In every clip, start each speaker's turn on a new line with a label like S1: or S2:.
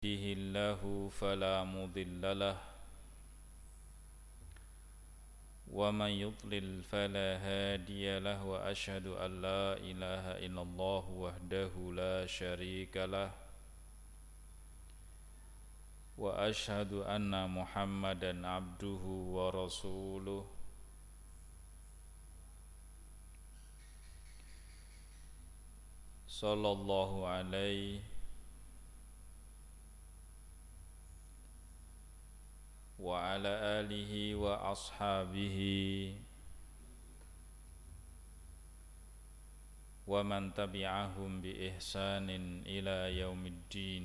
S1: يهده الله فلا مضل له ومن يضلل فلا هادي له وأشهد أن لا إله إلا الله وحده لا شريك له وأشهد أن محمدا عبده ورسوله صلى الله عليه وعلى آله وأصحابه ومن تبعهم بإحسان إلى يوم الدين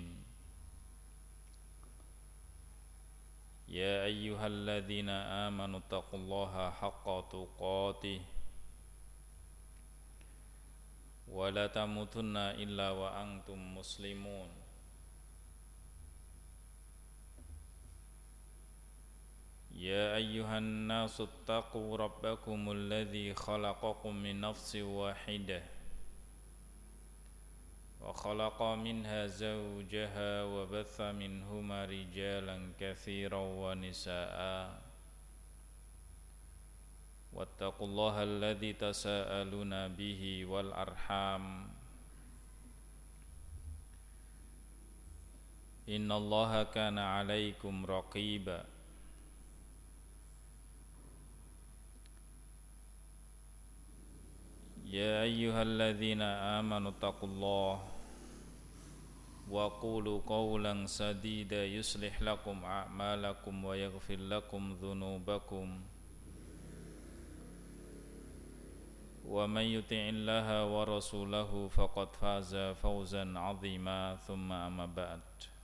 S1: يا أيها الذين آمنوا اتقوا الله حق تقاته ولا تموتن إلا وأنتم مسلمون يا أيها الناس اتقوا ربكم الذي خلقكم من نفس واحدة وخلق منها زوجها وبث منهما رجالا كثيرا ونساء واتقوا الله الذي تساءلون به والأرحام إن الله كان عليكم رقيبا يا أيها الذين آمنوا اتقوا الله وقولوا قولا سديدا يصلح لكم أعمالكم ويغفر لكم ذنوبكم ومن يطع الله ورسوله فقد فاز فوزا عظيما ثم أما بعد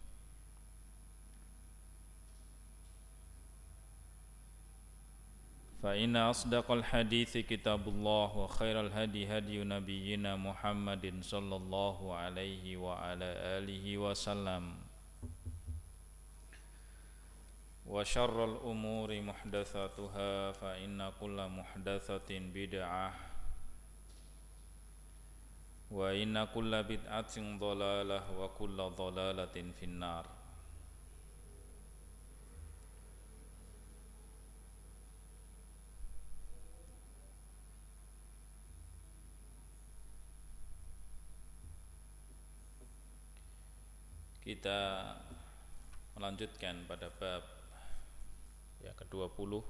S1: فإن أصدق الحديث كتاب الله وخير الهدي هدي نبينا محمد صلى الله عليه وعلى آله وسلم وشر الأمور محدثاتها فإن كل محدثة بدعة وإن كل بدعة ضلالة وكل ضلالة في النار. Kita melanjutkan pada bab yang ke-20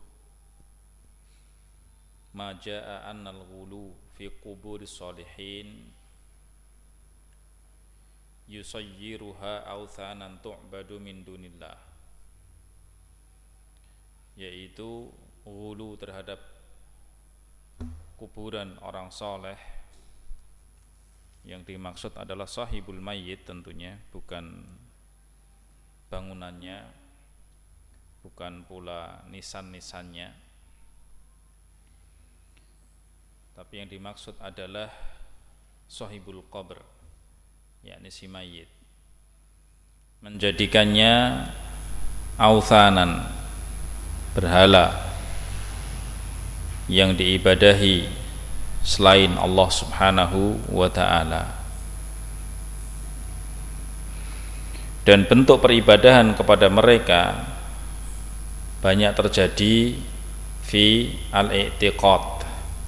S1: Ma jaa'a annal ghulu fi quburis sholihin yusayyiruha awthanan tu'badu min dunillah, yaitu ghulu terhadap kuburan orang soleh. Yang dimaksud adalah sahibul mayyit tentunya, bukan bangunannya, bukan pula nisan-nisannya, tapi yang dimaksud adalah sahibul qabr, yakni si mayyit, menjadikannya authanan, berhala yang diibadahi selain Allah Subhanahu wa ta'ala. Dan bentuk peribadahan kepada mereka banyak terjadi fi al-i'tiqad,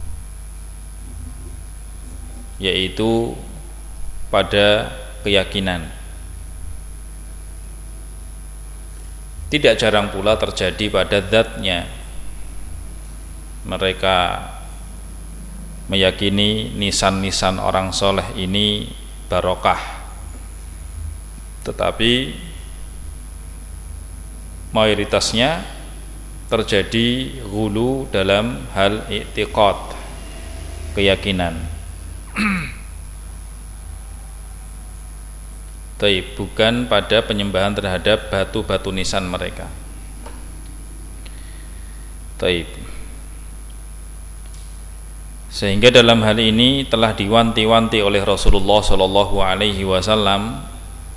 S1: yaitu pada keyakinan. Tidak jarang pula terjadi pada zatnya. Mereka meyakini nisan-nisan orang soleh ini barokah, tetapi mayoritasnya terjadi ghulu dalam hal i'tiqad, keyakinan. Taib, bukan pada penyembahan terhadap batu-batu nisan mereka. Taib. Sehingga dalam hal ini telah diwanti-wanti oleh Rasulullah sallallahu alaihi wasallam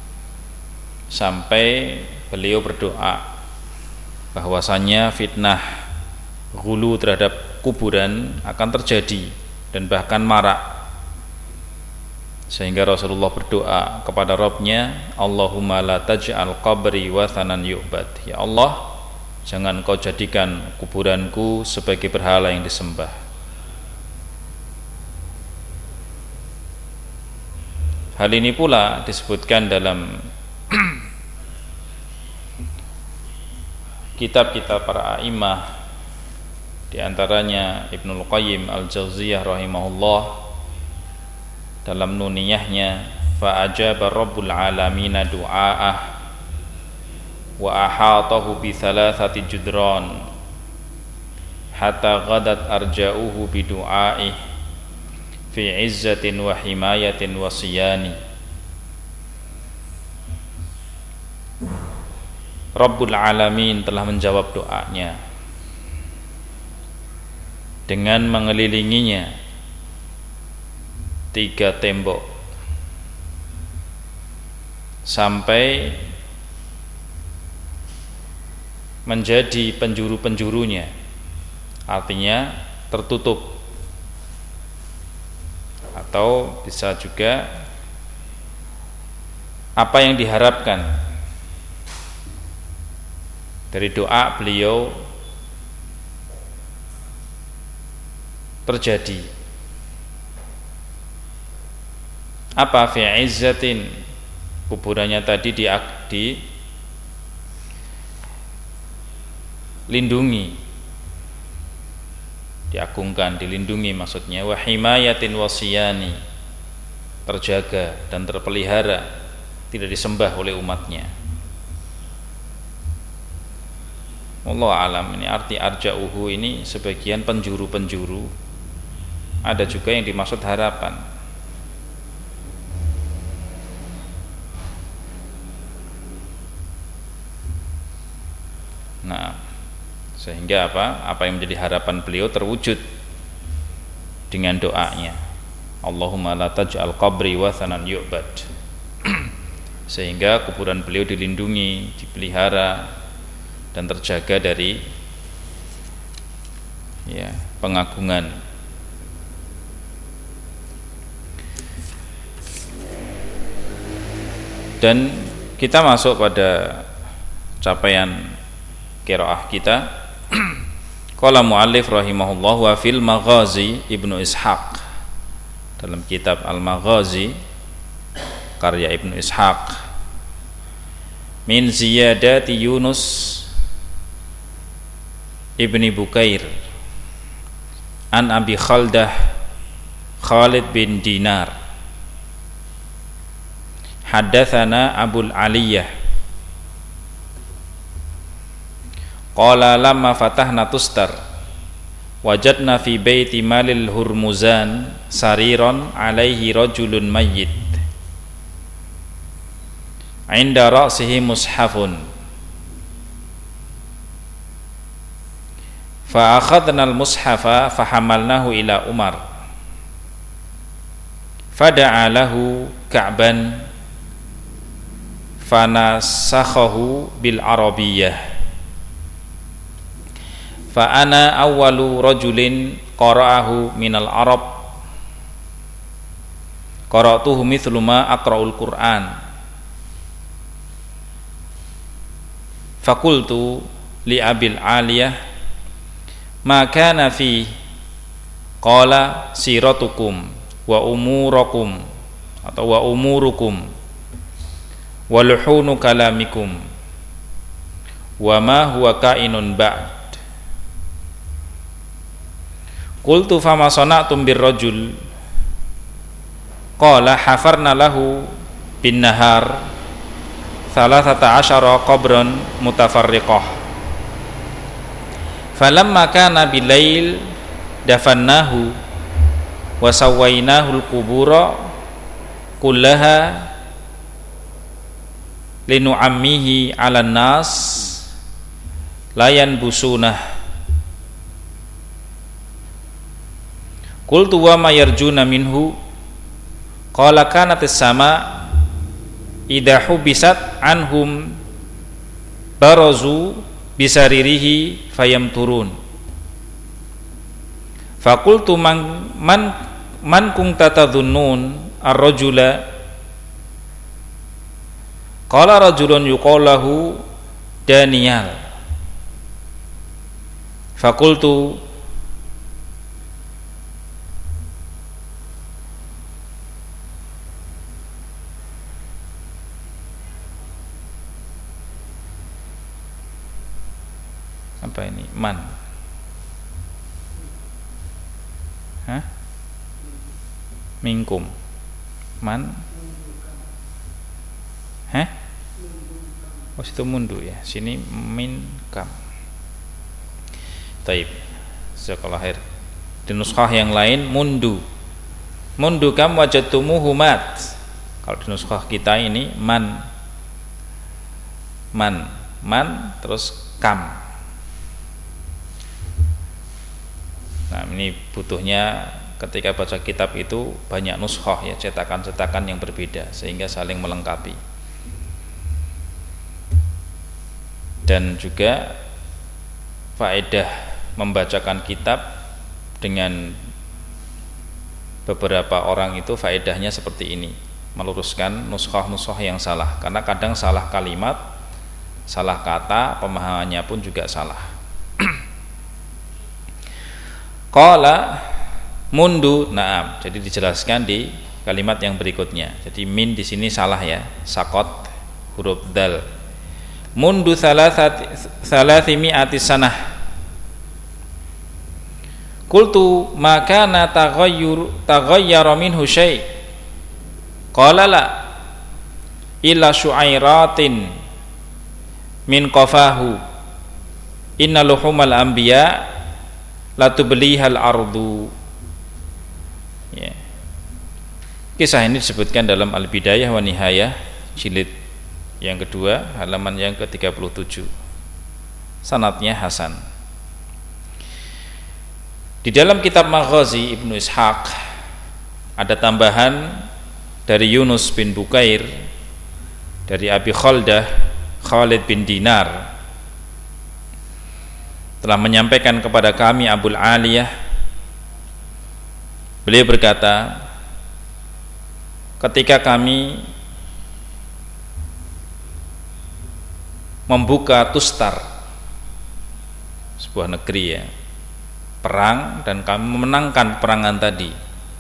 S1: sampai beliau berdoa bahwasanya fitnah ghulu terhadap kuburan akan terjadi dan bahkan marak Sehingga Rasulullah berdoa kepada Rabbnya, Allahumma la taj'al qabri wathanan yu'bad. Ya Allah, jangan kau jadikan kuburanku sebagai berhala yang disembah. Hal ini pula disebutkan dalam kitab-kitab para a'imah, di antaranya Ibnul Qayyim Al-Jauziyah rahimahullah dalam nuniyahnya, fa ajaba rabbul alamin du'aah wa ahatahu bi thalathati judran hatta ghadat arja'uhu bi du'aih fi izzatin wa himayatin wa siyani. Rabbul alamin telah menjawab doanya dengan mengelilinginya 3 tembok sampai menjadi penjuru-penjurunya, artinya tertutup, atau bisa juga apa yang diharapkan dari doa beliau terjadi. Apa? Fi izzatin, kuburannya tadi dilindungi, diagungkan, dilindungi maksudnya. Wa himayatin wasiyani, terjaga dan terpelihara, tidak disembah oleh umatnya. Wallahu alam. Ini arti arja'uhu ini sebagian penjuru-penjuru, ada juga yang dimaksud harapan. Nah, sehingga apa yang menjadi harapan beliau terwujud dengan doanya, Allahumma la taj'al qabri wathanan yu'bad. Sehingga kuburan beliau dilindungi, dipelihara dan terjaga dari pengagungan. Dan kita masuk pada capaian qiraah kita. Qala muallif rahimahullah wa fil Maghazi Ibnu Ishaq, dalam kitab Al-Maghazi karya Ibnu Ishaq, min ziyadati Yunus Ibni Bukair an Abi Khaldah Khalid bin Dinar haddatsana Abul Aliyah qala lamma fatahna Tustar wajadna fi baiti Malil Hurmuzan sariran alaihi rajulun mayyit inda ra'sihi mushafun fa akhadna al-mushafa fahamalnahu ila Umar fada'a lahu Ka'ban fanasakhahu bil arabiyyah fa ana awwalu rajulin qara'ahu minal arab qara'tuhu mithlu ma aqra'ul Qur'an fakultu li Abil Aliyah ma kana fi qala siratukum wa umurakum atau wa umurukum wa luhunu kalamikum wa ma huwa kainun ba'd. Qultu fama sana'tum birrajul qala hafarna lahu bin nahar 13 qabran mutafarriqah falamma kana bilail dafannahu wa sawainahu al-qubura kullaha linu'ammihi 'alan nas la yanbusunah. Qultu wa ma yarjuna minhu qala kanatis sama idha hubisat anhum barazu bisaririhi fayam turun. Fakultu man kunta tadhunnun ar-rajula qala rajulun yuqalahu Daniel fakultu apa ini man minkum man oh situ mundu ya, sini min kam. Taib sekolah akhir di nuskhah yang lain mundu kam wajadtumuhu mat. Kalau di nuskhah kita ini man terus kam. Nah ini butuhnya ketika baca kitab itu banyak nuskhah ya, cetakan-cetakan yang berbeda sehingga saling melengkapi. Dan juga faedah membacakan kitab dengan beberapa orang itu faedahnya seperti ini, meluruskan nuskhah-nuskhah yang salah, karena kadang salah kalimat, salah kata, pemahamannya pun juga salah. Qala mundu na'am, jadi dijelaskan di kalimat yang berikutnya. Jadi min di sini salah ya, sakot huruf dal. Mundu thalathimi'ati sanah. Qultu maka na taghayyara minhu syai'. Qala la illa syu'airatin min qafahu. Inna luhumal anbiya la tublihal ardu. Ya. Kisah ini disebutkan dalam Al-Bidayah wa Nihayah jilid yang kedua halaman yang ke-37. Sanadnya hasan. Di dalam kitab Maghazi Ibnu Ishaq ada tambahan dari Yunus bin Bukair dari Abi Khaldah Khalid bin Dinar telah menyampaikan kepada kami Abul Aliyah, beliau berkata, ketika kami membuka Tustar, sebuah negeri ya, perang, dan kami memenangkan perangan tadi,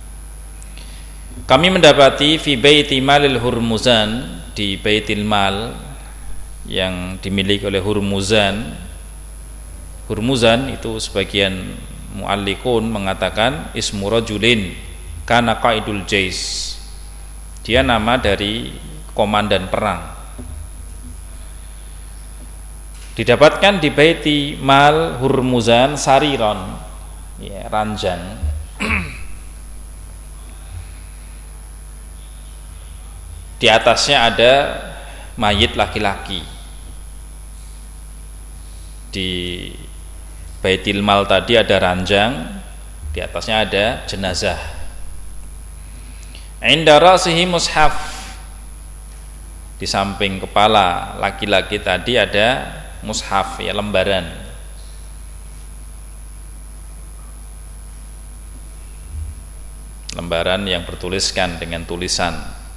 S1: kami mendapati fi baiti malil Hurmuzan, di baitil mal yang dimiliki oleh Hurmuzan. Hurmuzan itu sebagian muallikun mengatakan ismu rajulin kana qaidul jais, dia nama dari komandan perang. Didapatkan di baiti mal Hurmuzan sariron ya, ranjang. Di atasnya ada mayit laki-laki. Di baitil mal tadi ada ranjang, di atasnya ada jenazah. Inda ra'sihi mushaf, di samping kepala laki-laki tadi ada mushaf ya, lembaran. Lembaran yang bertuliskan dengan tulisan.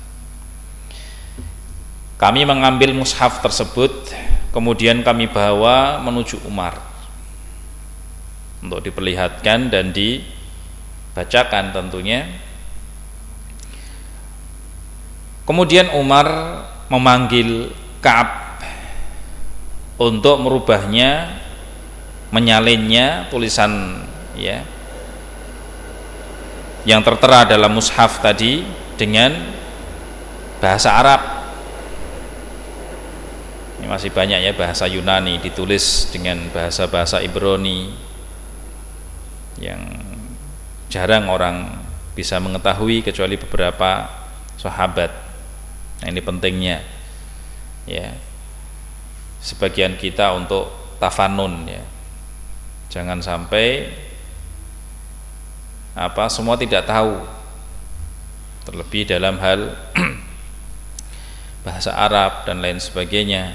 S1: Kami mengambil mushaf tersebut, kemudian kami bawa menuju Umar untuk diperlihatkan dan dibacakan tentunya. Kemudian Umar memanggil Ka'ab untuk merubahnya, menyalinnya tulisan ya yang tertera dalam mushaf tadi dengan bahasa Arab. Ini masih banyak ya bahasa Yunani ditulis dengan bahasa-bahasa Ibrani yang jarang orang bisa mengetahui kecuali beberapa sahabat. Nah, ini pentingnya ya, sebagian kita untuk tafanun ya, jangan sampai semua tidak tahu, terlebih dalam hal bahasa Arab dan lain sebagainya.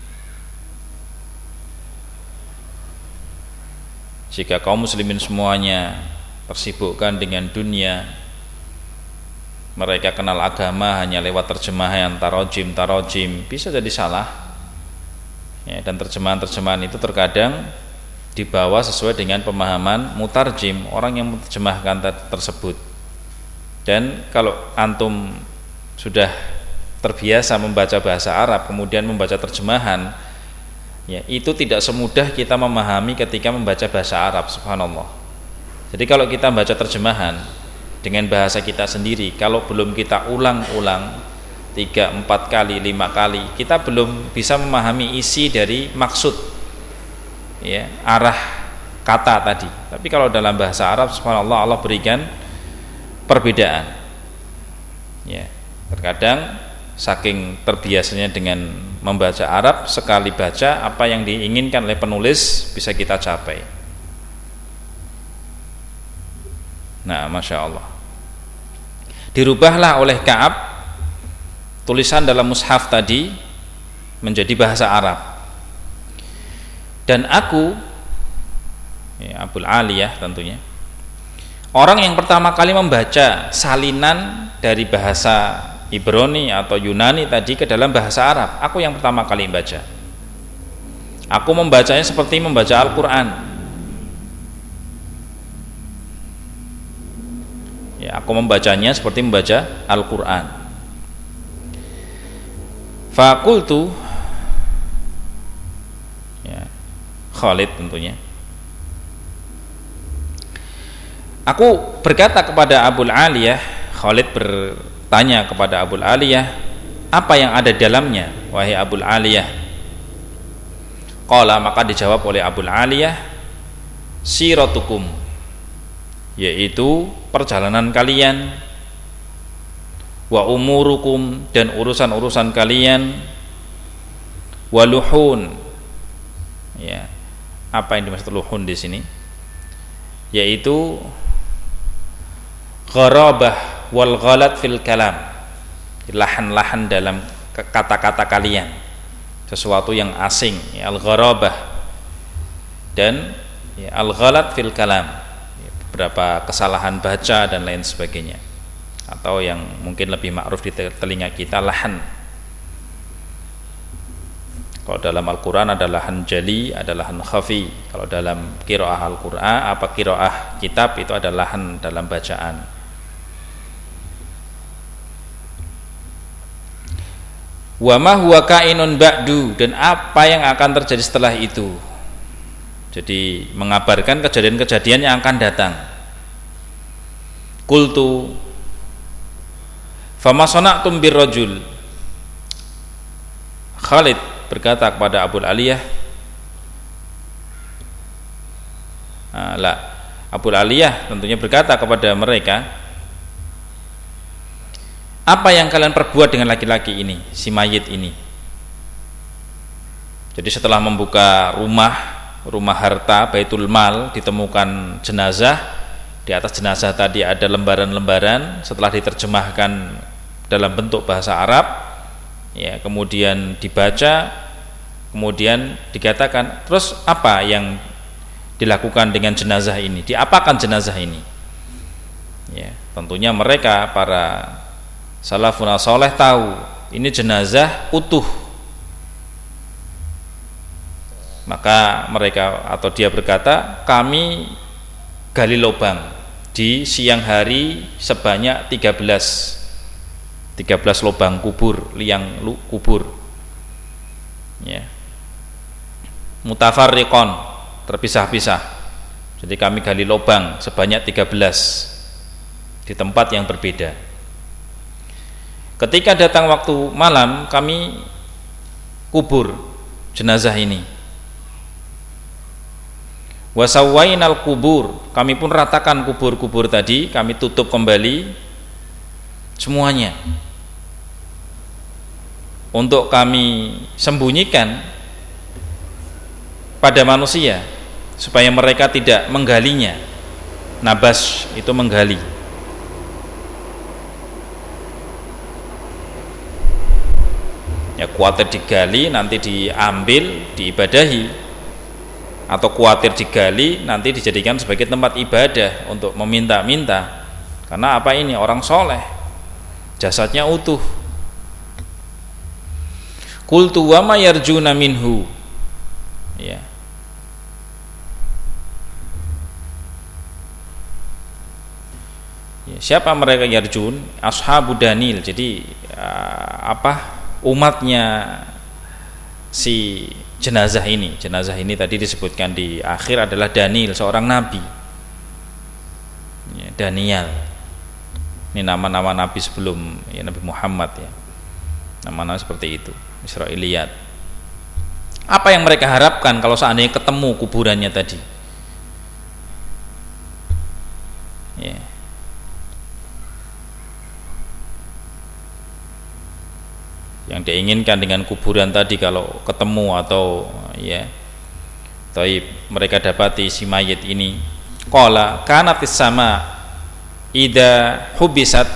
S1: Jika kaum muslimin semuanya tersibukkan dengan dunia, mereka kenal agama hanya lewat terjemahan tarojim, bisa jadi salah ya, dan terjemahan itu terkadang dibawa sesuai dengan pemahaman mutarjim, orang yang menerjemahkan tersebut. Dan kalau antum sudah terbiasa membaca bahasa Arab kemudian membaca terjemahan ya, itu tidak semudah kita memahami ketika membaca bahasa Arab, subhanallah. Jadi kalau kita membaca terjemahan dengan bahasa kita sendiri, kalau belum kita ulang-ulang 3, 4 kali, 5 kali, kita belum bisa memahami isi dari maksud ya, arah kata tadi. Tapi kalau dalam bahasa Arab, subhanallah, Allah berikan perbedaan ya. Terkadang saking terbiasanya dengan membaca Arab, sekali baca apa yang diinginkan oleh penulis bisa kita capai. Nah, Masya Allah, dirubahlah oleh Ka'ab tulisan dalam mushaf tadi menjadi bahasa Arab. Dan aku ya, Abul Aliyah tentunya orang yang pertama kali membaca salinan dari bahasa Ibrani atau Yunani tadi ke dalam bahasa Arab. Aku yang pertama kali membaca. Aku membacanya seperti membaca Al-Quran ya, aku membacanya seperti membaca Al-Quran. Fakultu ya, Khalid tentunya, aku berkata kepada Abul Aliyah, Khalid bertanya kepada Abul Aliyah, apa yang ada di dalamnya wahai Abul Aliyah? Qala, maka dijawab oleh Abul Aliyah, siratukum, yaitu perjalanan kalian, wa umurukum, dan urusan-urusan kalian, waluhun ya. Apa yang dimaksud luhun di sini? Yaitu gharabah wal ghalat fil kalam, lahan-lahan dalam kata-kata kalian, sesuatu yang asing ya, al-gharabah, dan ya, al-ghalat fil kalam, ya, beberapa kesalahan baca dan lain sebagainya, atau yang mungkin lebih ma'ruf di telinga kita, lahan. Kalau dalam Al-Quran ada lahan jali, ada lahan khafi. Kalau dalam qiraah Al-Quran, qiraah kitab, itu ada lahan dalam bacaan. Wa ma huwa kainun ba'du, dan apa yang akan terjadi setelah itu. Jadi mengabarkan kejadian-kejadian yang akan datang. Qultu fama sana'tum birrajul. Khalid berkata kepada Abul Aliyah, Abul Aliyah tentunya berkata kepada mereka, apa yang kalian perbuat dengan laki-laki ini, si mayit ini? Jadi setelah membuka rumah harta, Baitul Mal, ditemukan jenazah. Di atas jenazah tadi ada lembaran-lembaran, setelah diterjemahkan dalam bentuk bahasa Arab ya, kemudian dibaca, kemudian dikatakan, terus apa yang dilakukan dengan jenazah ini, diapakan jenazah ini ya. Tentunya mereka para salafun saleh tahu ini jenazah utuh, maka mereka atau dia berkata, kami gali lubang di siang hari sebanyak 13 lubang kubur, liang kubur ya, mutafarriqon, terpisah-pisah. Jadi kami gali lubang sebanyak 13 di tempat yang berbeda. Ketika datang waktu malam, kami kubur jenazah ini. Wasawainal kubur, kami pun ratakan kubur-kubur tadi, kami tutup kembali semuanya, untuk kami sembunyikan pada manusia supaya mereka tidak menggalinya. Nabas itu menggali. Ya, khawatir digali nanti diambil, diibadahi, atau khawatir digali nanti dijadikan sebagai tempat ibadah untuk meminta-minta. Karena apa, ini orang soleh, jasadnya utuh. Qultu wa ma yarjuna minhu, ya. Siapa mereka yarjun? Ashabu Danil. Jadi umatnya si jenazah ini. Jenazah ini tadi disebutkan di akhir adalah Danil, seorang nabi. Ya, Daniel. Ini nama-nama nabi sebelum ya, Nabi Muhammad ya. Nama-nama seperti itu, Israiliyat. Apa yang mereka harapkan kalau seandainya ketemu kuburannya tadi? Ya. Yang diinginkan dengan kuburan tadi kalau ketemu atau ya taib mereka dapati si mayit ini, qala kanatis sama ida hubisat,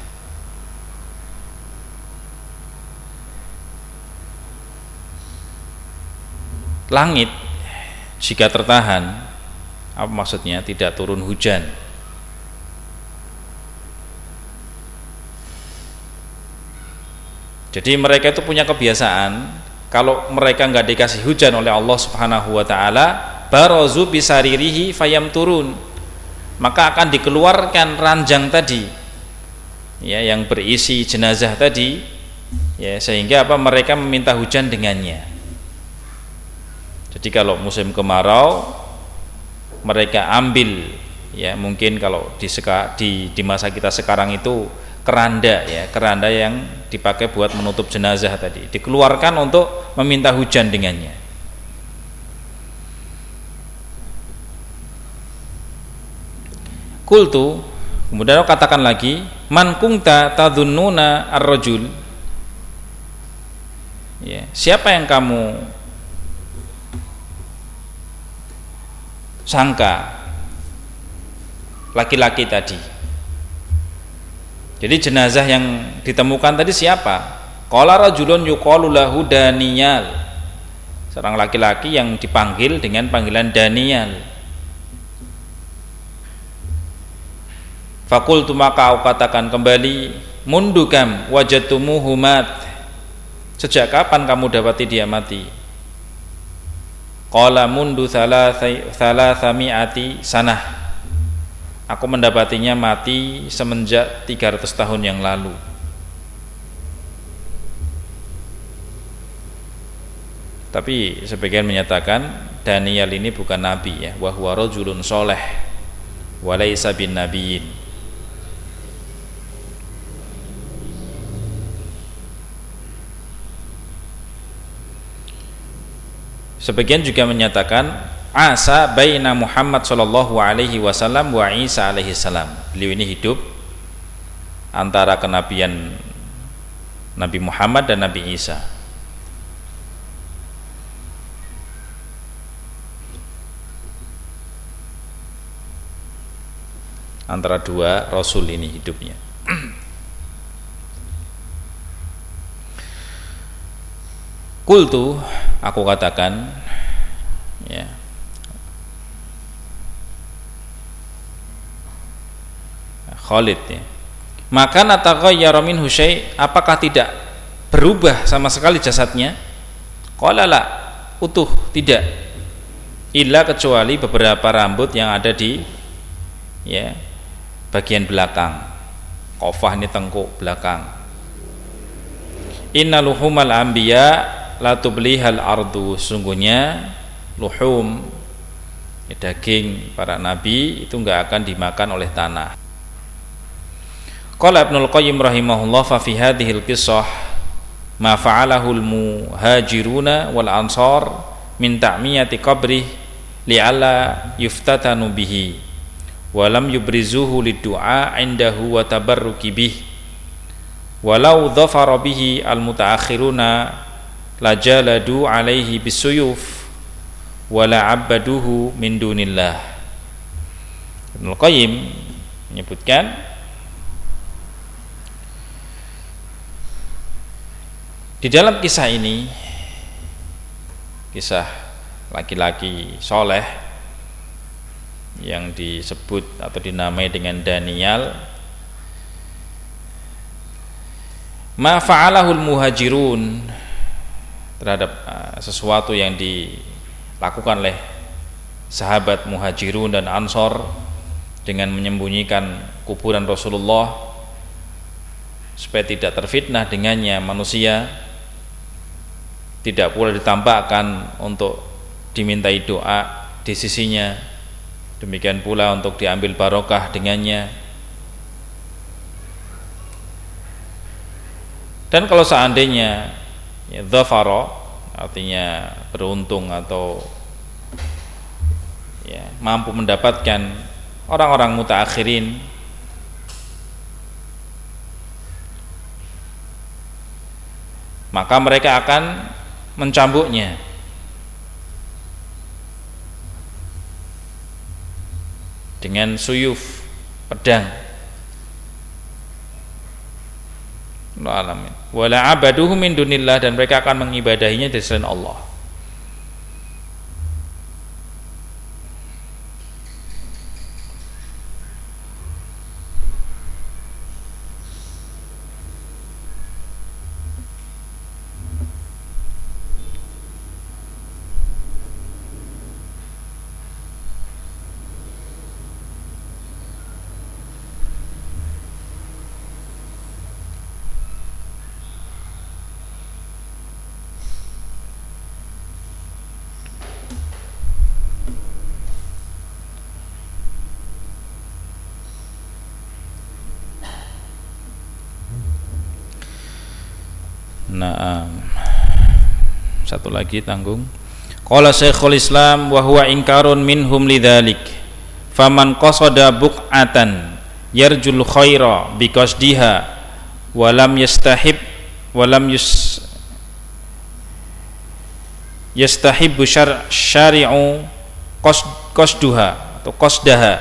S1: langit jika tertahan, apa maksudnya? Tidak turun hujan. Jadi mereka itu punya kebiasaan, kalau mereka nggak dikasih hujan oleh Allah Subhanahu wa taala, barazu bisaririhi fayam turun, maka akan dikeluarkan ranjang tadi ya yang berisi jenazah tadi ya, sehingga mereka meminta hujan dengannya. Jadi kalau musim kemarau mereka ambil ya, mungkin kalau di masa kita sekarang itu keranda ya, keranda yang dipakai buat menutup jenazah tadi dikeluarkan untuk meminta hujan dengannya. Qultu, kemudian aku katakan lagi, man kunta tadhunnuna ar-rajul, ya, siapa yang kamu sangka laki-laki tadi? Jadi jenazah yang ditemukan tadi siapa? Qala rajulun yuqalu lahu Daniyal, seorang laki-laki yang dipanggil dengan panggilan Daniyal. Fakultu, maka aku katakan kembali, mundukam wajadtumuhu mat, sejak kapan kamu dapati dia mati? Qala mundu thalathami'ati sanah, aku mendapatinya mati semenjak 300 tahun yang lalu. Tapi sebagian menyatakan Daniel ini bukan nabi ya, wa huwa rajulun sholeh wa laisa bin nabiyyin. Sebagian juga menyatakan asa baina Muhammad sallallahu alaihi wasallam wa Isa alaihi salam. Beliau ini hidup antara kenabian Nabi Muhammad dan Nabi Isa. Antara dua rasul ini hidupnya. Qultu, aku katakan ya, Khalid ya, maka nataghayyara minhu syai', apakah tidak berubah sama sekali jasadnya? Qala la, utuh, tidak, illa kecuali beberapa rambut yang ada di ya bagian belakang, qafah ini tengkuk belakang. Inna luhumal anbiya la tublihal ardu, sungguhnya luhum ya, daging para nabi itu enggak akan dimakan oleh tanah. Qala Ibnul Qayyim rahimahullah, fa fi hadhil qissah ma fa'alahul muhajiruna wal ansar min ta'miyati qabrih li'alla yuftatanu bihi wa lam yubrizuhu lid-du'a 'indahu wa tabarruki bih walau dhafara bihi al-mutaakhiruna lajaladu 'alaihi bisuyuf wa la'abbaduhu min dunillah. Ibnul Qayyim menyebutkan di dalam kisah ini, kisah laki-laki soleh yang disebut atau dinamai dengan Daniel, ma fa'alahul muhajirun, terhadap sesuatu yang dilakukan oleh sahabat muhajirun dan ansor dengan menyembunyikan kuburan Rasulullah supaya tidak terfitnah dengannya manusia, tidak pula ditampakkan untuk dimintai doa di sisinya, demikian pula untuk diambil barokah dengannya. Dan kalau seandainya dhafara, artinya beruntung atau ya, mampu mendapatkan orang-orang mutaakhirin, maka mereka akan mencambuknya dengan suyuf, pedang. Wala abaduhu min dunillah, dan mereka akan mengibadahinya dari selain Allah. Naam. Satu lagi tanggung. Qala Syekhul Islam wa huwa inkarun minhum lidzalik. Faman qasada buq'atan yarjul khaira biqasdiha wa lam yastahib wa lam yastahibbu syari'u qasduha atau qasdaha.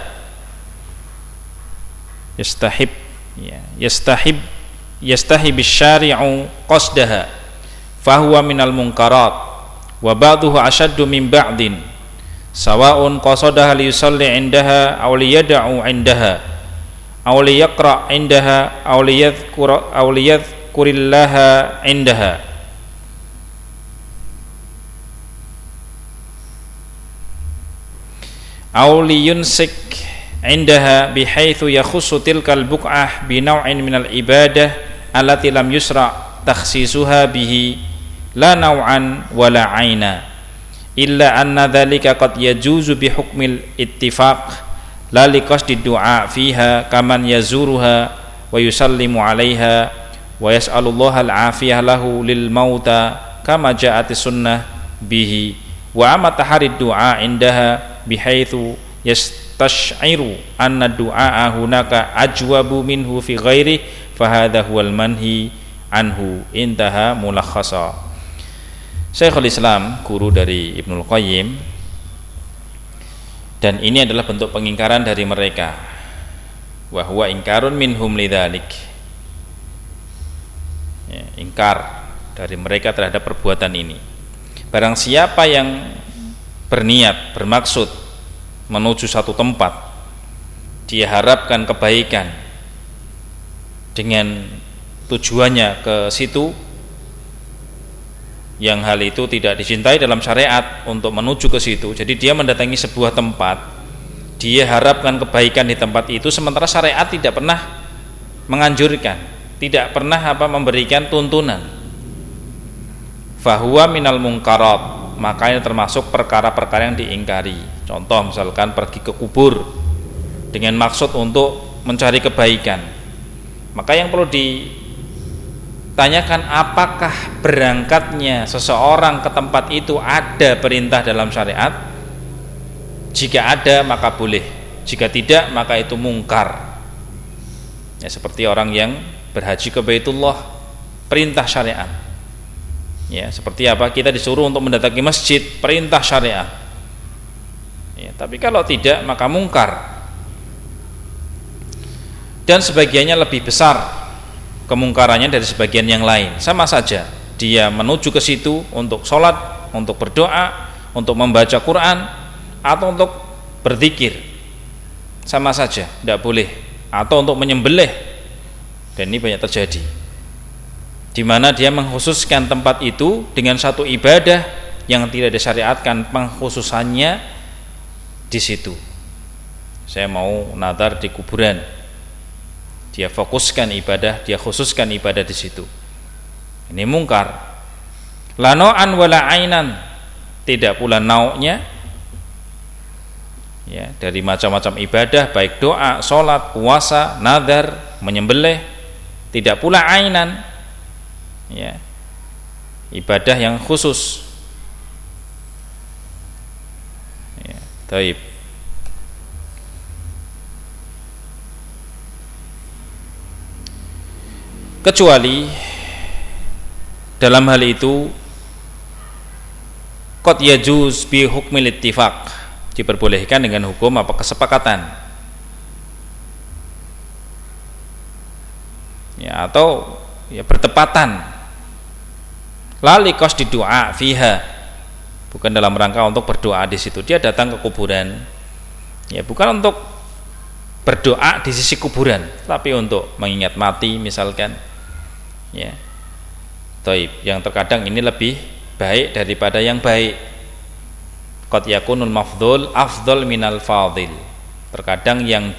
S1: Yastahib syari'u qasdaha fahuwa minal munkarat wa ba'duhu ashaddu min ba'din sawa'un qasadaha liyusalli indaha aw liyad'u indaha aw liyaqra indaha aw liyadhkurillaha indaha aw liyunsik indaha bihaitsu yakhussu tilkal buq'ah bi naw'in minal ibadah allati lam yusra takhsisuha bihi la naw'an wala 'aina illa anna dhalika qad yajuzu bi hukmil ittifaq la liqasdi du'a fiha kaman yazuruha wa yusallimu 'alaiha wa yas'alullaha al-'afiyah lahu lil mauta kama ja'atis sunnah bihi wa amma taharid du'a indaha bihaitsu tash'iru anna du'a hunaka ajwabu minhu fi ghairi fahadha huwal manhi anhu intaha mulakhasa. Syekhul Islam, guru dari Ibnul Qayyim, dan ini adalah bentuk pengingkaran dari mereka, wa huwa ingkarun minhum lidzalik, ya, ingkar dari mereka terhadap perbuatan ini. Barang siapa yang berniat, bermaksud menuju satu tempat, dia harapkan kebaikan dengan tujuannya ke situ, yang hal itu tidak dicintai dalam syariat untuk menuju ke situ. Jadi dia mendatangi sebuah tempat, dia harapkan kebaikan di tempat itu, sementara syariat tidak pernah menganjurkan, tidak pernah memberikan tuntunan. Fahuwa minal munkarat, maka ini termasuk perkara-perkara yang diingkari. Contoh misalkan pergi ke kubur dengan maksud untuk mencari kebaikan, maka yang perlu ditanyakan, apakah berangkatnya seseorang ke tempat itu ada perintah dalam syariat? Jika ada maka boleh, jika tidak maka itu mungkar. Ya, seperti orang yang berhaji ke Baitullah, perintah syariat. Ya, seperti apa? Kita disuruh untuk mendatangi masjid, perintah syariat. Ya, tapi kalau tidak maka mungkar. Dan sebagiannya lebih besar kemungkarannya dari sebagian yang lain. Sama saja, dia menuju ke situ untuk sholat, untuk berdoa, untuk membaca Quran, atau untuk berzikir, sama saja, tidak boleh. Atau untuk menyembelih, dan ini banyak terjadi. di mana dia mengkhususkan tempat itu dengan satu ibadah yang tidak disyariatkan pengkhususannya di situ. Saya mau nazar di kuburan, dia fokuskan ibadah, dia khususkan ibadah di situ. Ini mungkar. La nau'an wala ainan, tidak pula nau'nya, ya, dari macam-macam ibadah, baik doa, salat, puasa, nazar, menyembelih, tidak pula ainan, ya, ibadah yang khusus. Ya, taib. Kecuali dalam hal itu qad yajuz bi hukmil ittifaq, diperbolehkan dengan hukum apa kesepakatan, ya, atau ya bertepatan, lali qasdi doa fiha, bukan dalam rangka untuk berdoa di situ. Dia datang ke kuburan, ya, bukan untuk berdoa di sisi kuburan, tapi untuk mengingat mati misalkan, ya. Taib, yang terkadang ini lebih baik daripada yang baik. Qad yakunul mafdhul afdhal minal fadhil. Terkadang yang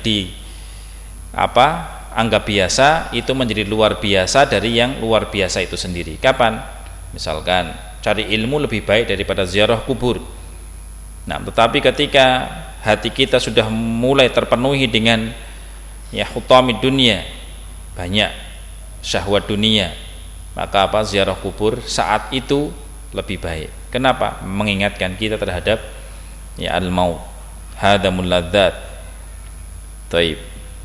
S1: anggap biasa itu menjadi luar biasa dari yang luar biasa itu sendiri. Kapan? Misalkan cari ilmu lebih baik daripada ziarah kubur. Nah, tetapi ketika hati kita sudah mulai terpenuhi dengan ya hutamid dunia, banyak syahwat dunia, maka ziarah kubur saat itu lebih baik. Kenapa? Mengingatkan kita terhadap ya al-maut, hadamul ladzat. Taib.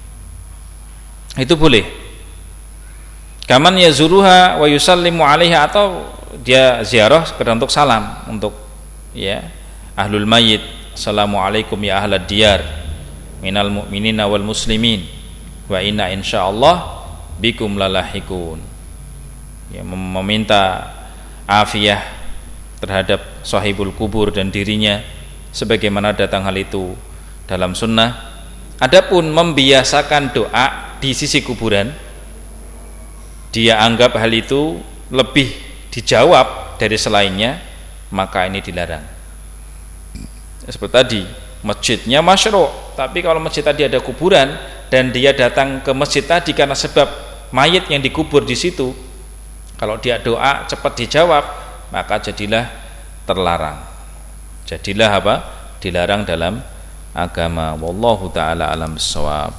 S1: Itu boleh. Kaman yazuruha wa yusallimu 'alaiha, atau dia ziarah sekedar untuk salam, untuk ya ahlul mayyit, assalamualaikum ya ahlad diyar minal mu'minina wal muslimin wa inna insyaallah bikum lalahikun, ya, meminta afiah terhadap sahibul kubur dan dirinya, sebagaimana datang hal itu dalam sunnah. Adapun membiasakan doa di sisi kuburan, dia anggap hal itu lebih dijawab dari selainnya, maka ini dilarang. Seperti tadi, masjidnya masyru', tapi kalau masjid tadi ada kuburan dan dia datang ke masjid tadi karena sebab mayit yang dikubur di situ, kalau dia doa cepat dijawab, maka jadilah terlarang. Jadilah apa? Dilarang dalam agama. Wallahu taala alam bissawab.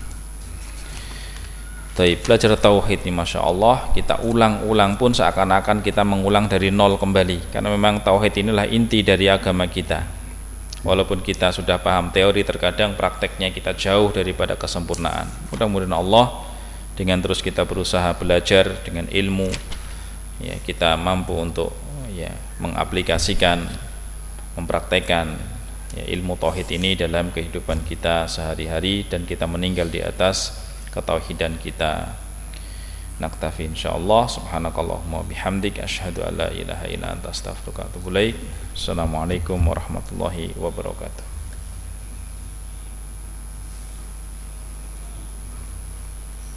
S1: Baik, belajar tauhid ini Masya Allah, kita ulang-ulang pun seakan-akan kita mengulang dari nol kembali, karena memang tauhid inilah inti dari agama kita. Walaupun kita sudah paham teori, terkadang prakteknya kita jauh daripada kesempurnaan. Mudah-mudahan Allah dengan terus kita berusaha belajar dengan ilmu, ya, kita mampu untuk ya mengaplikasikan, mempraktekkan ya, ilmu tauhid ini dalam kehidupan kita sehari-hari, dan kita meninggal di atas ketauhidan kita. Naktafi insyaallah. Subhanakallahumma bihamdik asyhadu an la ilaha illa anta astaghfiruka wa atubu ilaik. Assalamualaikum warahmatullahi wabarakatuh.